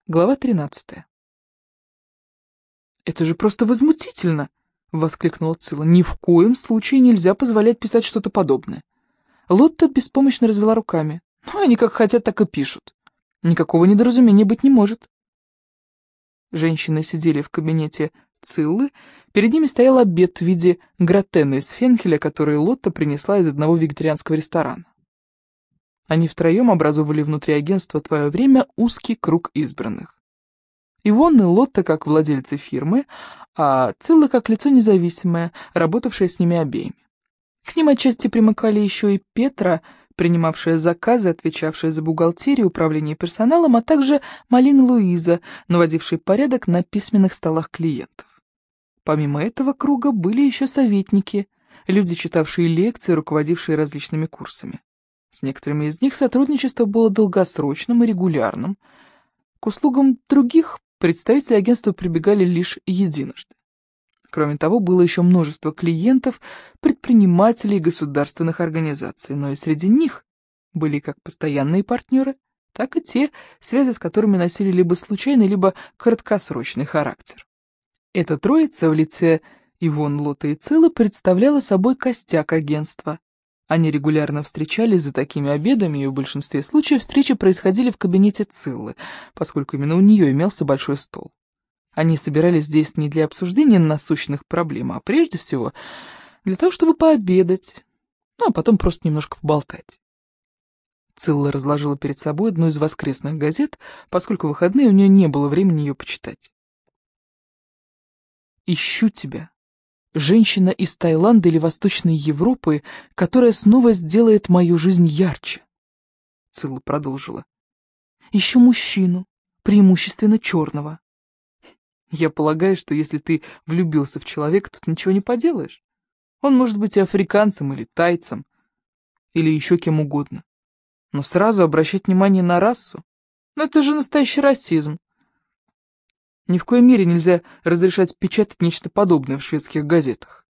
Глава 13. «Это же просто возмутительно!» — воскликнула Цилла. «Ни в коем случае нельзя позволять писать что-то подобное». Лотта беспомощно развела руками. «Ну, они как хотят, так и пишут. Никакого недоразумения быть не может». Женщины сидели в кабинете Циллы. Перед ними стоял обед в виде гратена из фенхеля, который Лотта принесла из одного вегетарианского ресторана. Они втроем образовывали внутри агентства «Твое время» узкий круг избранных. Ивонна и Лотта как владельцы фирмы, а Цилла как лицо независимое, работавшее с ними обеими. К ним отчасти примыкали еще и Петра, принимавшая заказы, отвечавшая за бухгалтерию, управление персоналом, а также Малина Луиза, наводившая порядок на письменных столах клиентов. Помимо этого круга были еще советники, люди, читавшие лекции, руководившие различными курсами. С некоторыми из них сотрудничество было долгосрочным и регулярным. К услугам других представители агентства прибегали лишь единожды. Кроме того, было еще множество клиентов, предпринимателей и государственных организаций, но и среди них были как постоянные партнеры, так и те, связи с которыми носили либо случайный, либо краткосрочный характер. Эта троица в лице Ивон, Лотта и Циллы представляла собой костяк агентства. Они регулярно встречались за такими обедами, и в большинстве случаев встречи происходили в кабинете Циллы, поскольку именно у нее имелся большой стол. Они собирались здесь не для обсуждения насущных проблем, а прежде всего для того, чтобы пообедать, ну а потом просто немножко поболтать. Цилла разложила перед собой одну из воскресных газет, поскольку в выходные у нее не было времени ее почитать. «Ищу тебя. Женщина из Таиланда или Восточной Европы, которая снова сделает мою жизнь ярче», — Цилла продолжила. «Ищу мужчину, преимущественно черного. Я полагаю, что если ты влюбился в человека, тут ничего не поделаешь. Он может быть и африканцем, или тайцем, или еще кем угодно. Но сразу обращать внимание на расу, ну это же настоящий расизм. Ни в коей мере нельзя разрешать печатать нечто подобное в шведских газетах.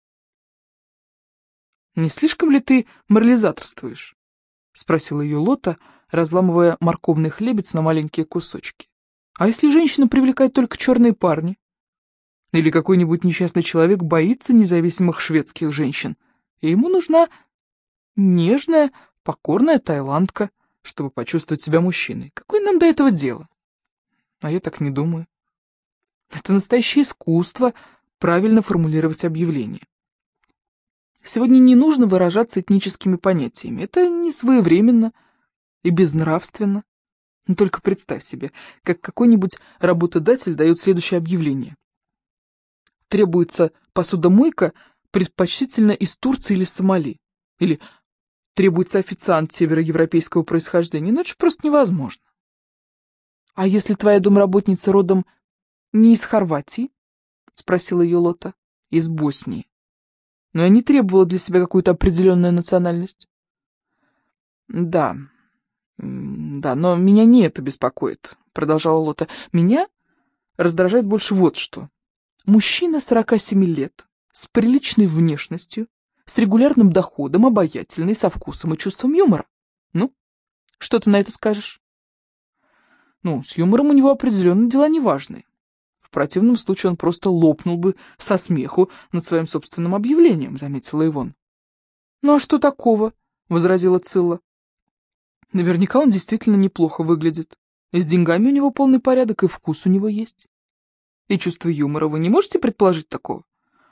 «Не слишком ли ты морализаторствуешь?» — спросила ее Лотта, разламывая морковный хлебец на маленькие кусочки. «А если женщину привлекают только черные парни? Или какой-нибудь несчастный человек боится независимых шведских женщин, и ему нужна нежная, покорная таиландка, чтобы почувствовать себя мужчиной? Какое нам до этого дело?» А я так не думаю. Это настоящее искусство правильно формулировать объявление. Сегодня не нужно выражаться этническими понятиями. Это не своевременно и безнравственно. Но только представь себе, как какой-нибудь работодатель дает следующее объявление. Требуется посудомойка, предпочтительно из Турции или Сомали. Или требуется официант североевропейского происхождения. Ну это же просто невозможно. А если твоя домработница родом не из Хорватии? Спросила ее Лотта. Из Боснии. Но я не требовала для себя какую-то определенную национальность. Да, да, но меня не это беспокоит, продолжала Лотта. Меня раздражает больше вот что. Мужчина 47 лет, с приличной внешностью, с регулярным доходом, обаятельный, со вкусом и чувством юмора. Ну, что ты на это скажешь? Ну, с юмором у него определенно дела неважные. В противном случае он просто лопнул бы со смеху над своим собственным объявлением, заметила Ивон. «Ну а что такого?» — возразила Цилла. «Наверняка он действительно неплохо выглядит. И с деньгами у него полный порядок, и вкус у него есть. И чувство юмора. Вы не можете предположить такого?»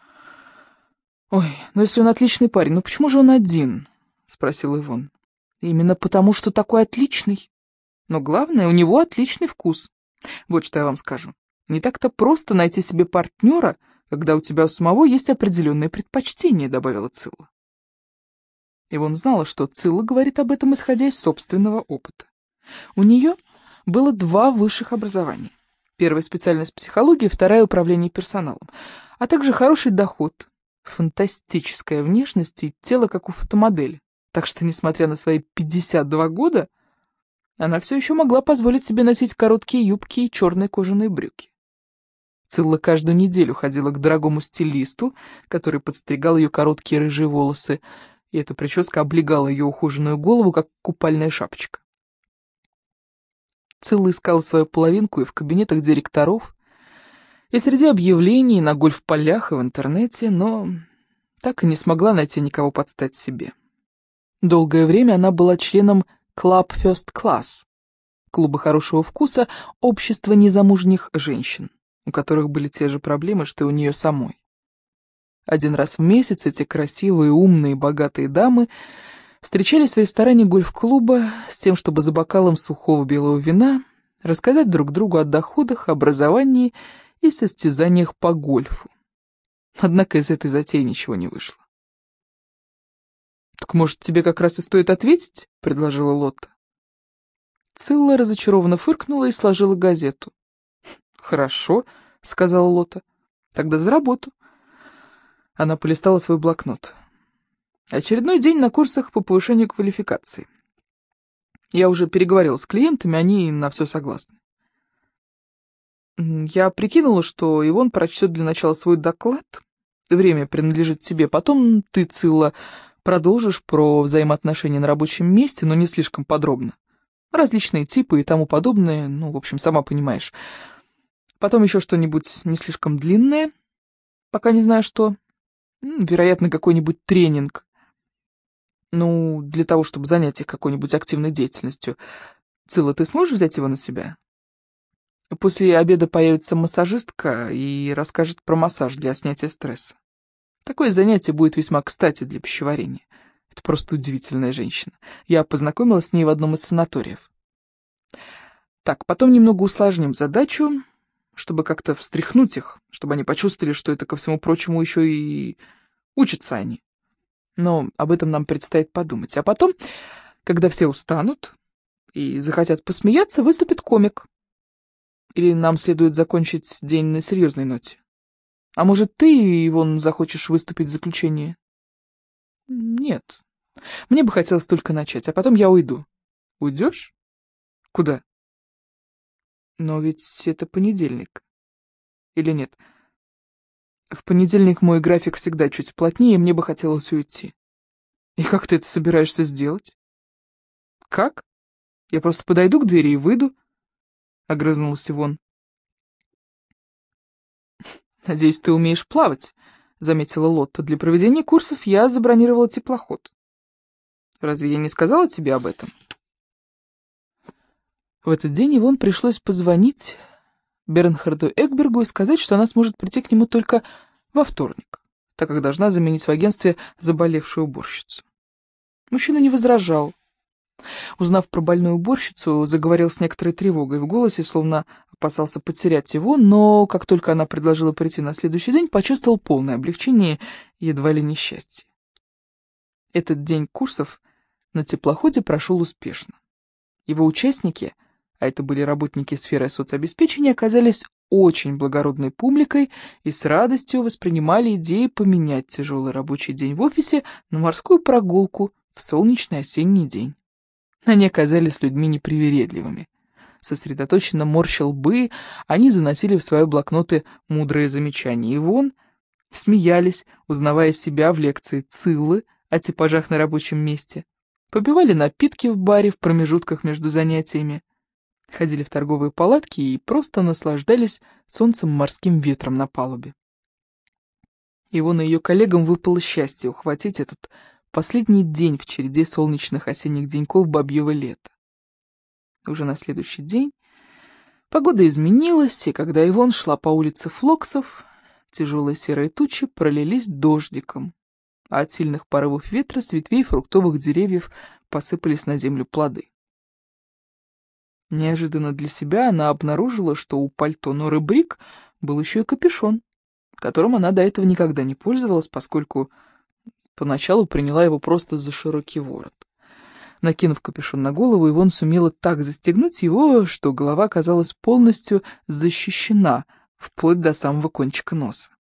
«Ой, ну если он отличный парень, ну почему же он один?» — спросила Ивон. «Именно потому, что такой отличный. Но главное, у него отличный вкус. Вот что я вам скажу. Не так-то просто найти себе партнера, когда у тебя у самого есть определенные предпочтения», — добавила Цилла. Ивон знала, что Цилла говорит об этом, исходя из собственного опыта. У нее было 2 высших образования. Первая специальность психология, вторая управление персоналом, а также хороший доход, фантастическая внешность и тело, как у фотомодели. Так что, несмотря на свои 52 года, она все еще могла позволить себе носить короткие юбки и черные кожаные брюки. Цилла каждую неделю ходила к дорогому стилисту, который подстригал ее короткие рыжие волосы, и эта прическа облегала ее ухоженную голову, как купальная шапочка. Цилла искала свою половинку и в кабинетах директоров, и среди объявлений, и на гольф-полях, и в интернете, но так и не смогла найти никого под стать себе. Долгое время она была членом Club First Class, клуба хорошего вкуса, общества незамужних женщин, у которых были те же проблемы, что и у нее самой. Один раз в месяц эти красивые, умные, богатые дамы встречались в ресторане гольф-клуба с тем, чтобы за бокалом сухого белого вина рассказать друг другу о доходах, образовании и состязаниях по гольфу. Однако из этой затеи ничего не вышло. «Так, может, тебе как раз и стоит ответить?» — предложила Лотта. Цилла разочарованно фыркнула и сложила газету. «Хорошо», — сказала Лотта, — «тогда за работу». Она полистала свой блокнот. Очередной день на курсах по повышению квалификации. Я уже переговорила с клиентами, они на все согласны. Я прикинула, что Ивон прочтет для начала свой доклад. Время принадлежит тебе. Потом ты, Цилла, продолжишь про взаимоотношения на рабочем месте, но не слишком подробно. Различные типы и тому подобное, в общем, сама понимаешь. Потом еще что-нибудь не слишком длинное, пока не знаю что. Вероятно, какой-нибудь тренинг. Для того, чтобы занять их какой-нибудь активной деятельностью. Цилла, ты сможешь взять его на себя? После обеда появится массажистка и расскажет про массаж для снятия стресса. Такое занятие будет весьма кстати для пищеварения. Это просто удивительная женщина. Я познакомилась с ней в одном из санаториев. Так, потом немного усложним задачу, чтобы как-то встряхнуть их, чтобы они почувствовали, что это, ко всему прочему, еще и учатся они. Но об этом нам предстоит подумать. А потом, когда все устанут и захотят посмеяться, выступит комик. Или нам следует закончить день на серьезной ноте? А может, ты, Ивон, захочешь выступить в заключение? Нет. Мне бы хотелось только начать, а потом я уйду. Уйдешь? Куда? Но ведь это понедельник. Или нет? В понедельник мой график всегда чуть плотнее, и мне бы хотелось уйти. И как ты это собираешься сделать? Как? Я просто подойду к двери и выйду, — огрызнулась Ивон. Надеюсь, ты умеешь плавать, — заметила Лотта. Для проведения курсов я забронировала теплоход. Разве я не сказала тебе об этом? В этот день Ивон пришлось позвонить Бернхарду Экбергу и сказать, что она сможет прийти к нему только во вторник, так как должна заменить в агентстве заболевшую уборщицу. Мужчина не возражал. Узнав про больную уборщицу, заговорил с некоторой тревогой в голосе, словно опасался потерять его, но как только она предложила прийти на следующий день, почувствовал полное облегчение и едва ли несчастье. Этот день курсов на теплоходе прошел успешно. Его участники, а это были работники сферы соцобеспечения, оказались очень благородной публикой и с радостью воспринимали идею поменять тяжелый рабочий день в офисе на морскую прогулку в солнечный осенний день. Они оказались людьми непривередливыми. Сосредоточенно морща лбы, они заносили в свои блокноты мудрые замечания. И вон смеялись, узнавая себя в лекции Циллы о типажах на рабочем месте. Попивали напитки в баре в промежутках между занятиями. Ходили в торговые палатки и просто наслаждались солнцем, морским ветром на палубе. Ивон и ее коллегам выпало счастье ухватить этот последний день в череде солнечных осенних деньков бабьего лета. Уже на следующий день погода изменилась, и когда Ивон шла по улице Флоксов, тяжелые серые тучи пролились дождиком, а от сильных порывов ветра с ветвей фруктовых деревьев посыпались на землю плоды. Неожиданно для себя она обнаружила, что у пальто Норы Брик был еще и капюшон, которым она до этого никогда не пользовалась, поскольку поначалу приняла его просто за широкий ворот. Накинув капюшон на голову, Ивон сумела так застегнуть его, что голова оказалась полностью защищена, вплоть до самого кончика носа.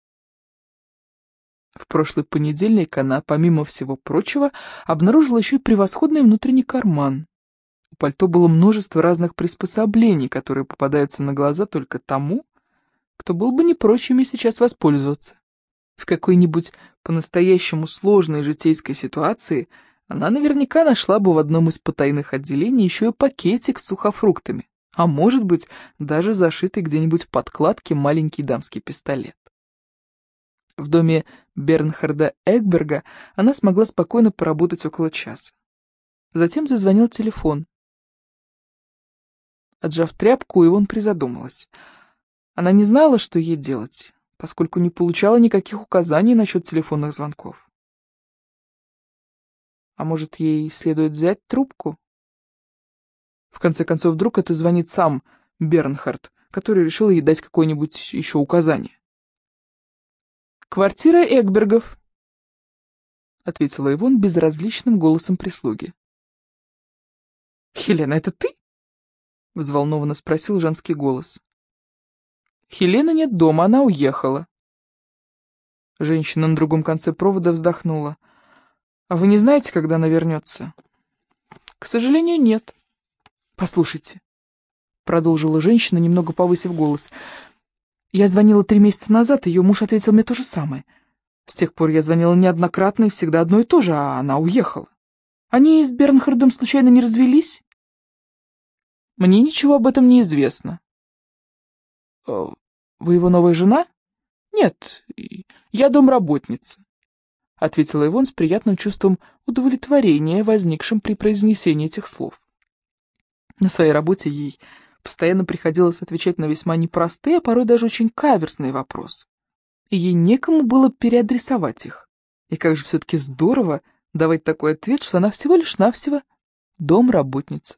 В прошлый понедельник она, помимо всего прочего, обнаружила еще и превосходный внутренний карман. У пальто было множество разных приспособлений, которые попадаются на глаза только тому, кто был бы не прочь ими сейчас воспользоваться. В какой-нибудь по-настоящему сложной житейской ситуации она наверняка нашла бы в одном из потайных отделений еще и пакетик с сухофруктами. А может быть, даже зашитый где-нибудь в подкладке маленький дамский пистолет. В доме Бернхарда Экберга она смогла спокойно поработать около часа. Затем зазвонил телефон. Отжав тряпку, Ивон призадумалась. Она не знала, что ей делать, поскольку не получала никаких указаний насчет телефонных звонков. А может, ей следует взять трубку? В конце концов, вдруг это звонит сам Бернхард, который решил ей дать какое-нибудь еще указание. «Квартира Экбергов», — ответила Ивон безразличным голосом прислуги. «Хелена, это ты?» — взволнованно спросил женский голос. «Хелены нет дома, она уехала». Женщина на другом конце провода вздохнула. «А вы не знаете, когда она вернется?» «К сожалению, нет». «Послушайте», — продолжила женщина, немного повысив голос. «Я звонила 3 месяца назад, и ее муж ответил мне то же самое. С тех пор я звонила неоднократно, и всегда одно и то же, а она уехала. Они с Бернхардом случайно не развелись?» «Мне ничего об этом не известно». «Вы его новая жена?» «Нет, я домработница», — ответила Ивон с приятным чувством удовлетворения, возникшим при произнесении этих слов. На своей работе ей постоянно приходилось отвечать на весьма непростые, а порой даже очень каверзные вопросы. И ей некому было переадресовать их. И как же все-таки здорово давать такой ответ, что она всего лишь навсего домработница.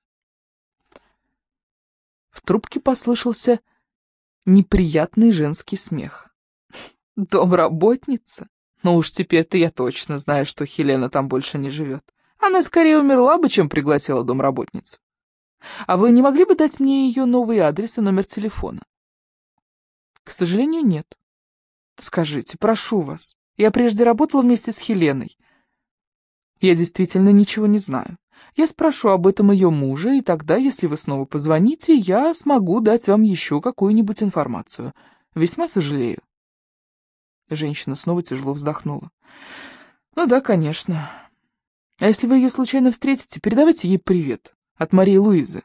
В трубке послышался неприятный женский смех. «Домработница? Ну уж теперь-то я точно знаю, что Хелена там больше не живет. Она скорее умерла бы, чем пригласила домработницу. А вы не могли бы дать мне ее новый адрес и номер телефона?» «К сожалению, нет». «Скажите, прошу вас, я прежде работала вместе с Хеленой. Я действительно ничего не знаю. Я спрошу об этом ее мужа, и тогда, если вы снова позвоните, я смогу дать вам еще какую-нибудь информацию. Весьма сожалею». Женщина снова тяжело вздохнула. «Ну да, конечно. А если вы ее случайно встретите, передавайте ей привет от Марии Луизы».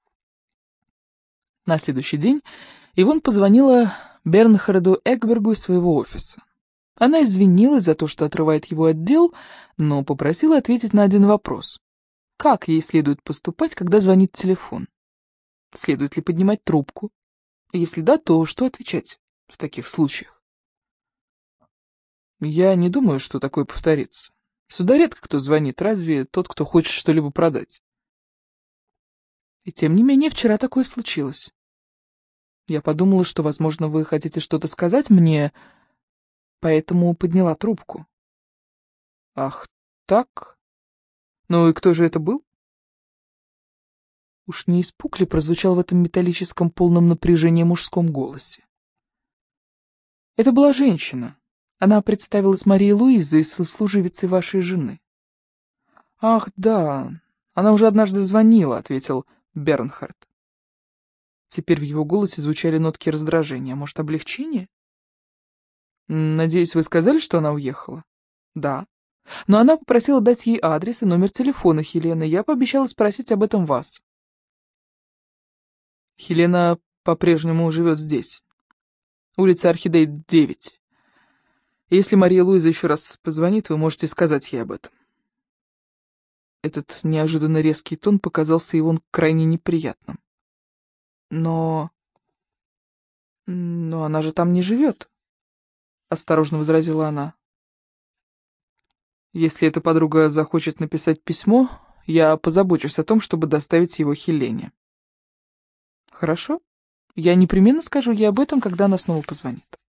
На следующий день Ивон позвонила Бернхарду Экбергу из своего офиса. Она извинилась за то, что отрывает его от дел, но попросила ответить на один вопрос. Как ей следует поступать, когда звонит телефон? Следует ли поднимать трубку? Если да, то что отвечать в таких случаях? «Я не думаю, что такое повторится. Сюда редко кто звонит, разве тот, кто хочет что-либо продать. И тем не менее, вчера такое случилось. Я подумала, что, возможно, вы хотите что-то сказать мне, поэтому подняла трубку». «Ах, так? Ну и кто же это был?» Уж не испуг ли прозвучал в этом металлическом, полном напряжения мужском голосе? «Это была женщина. Она представилась Марией Луизой, сослуживицей вашей жены». «Ах, да, она уже однажды звонила», — ответил Бернхард. Теперь в его голосе звучали нотки раздражения. Может, облегчение? «Надеюсь, вы сказали, что она уехала?» «Да. Но она попросила дать ей адрес и номер телефона Хелены. Я пообещала спросить об этом вас». «Хелена по-прежнему живет здесь. Улица Орхидей, 9. Если Мария Луиза еще раз позвонит, вы можете сказать ей об этом». Этот неожиданно резкий тон показался Ивон крайне неприятным. «Но... но она же там не живет», — осторожно возразила она. «Если эта подруга захочет написать письмо, я позабочусь о том, чтобы доставить его Хелене». «Хорошо. Я непременно скажу ей об этом, когда она снова позвонит».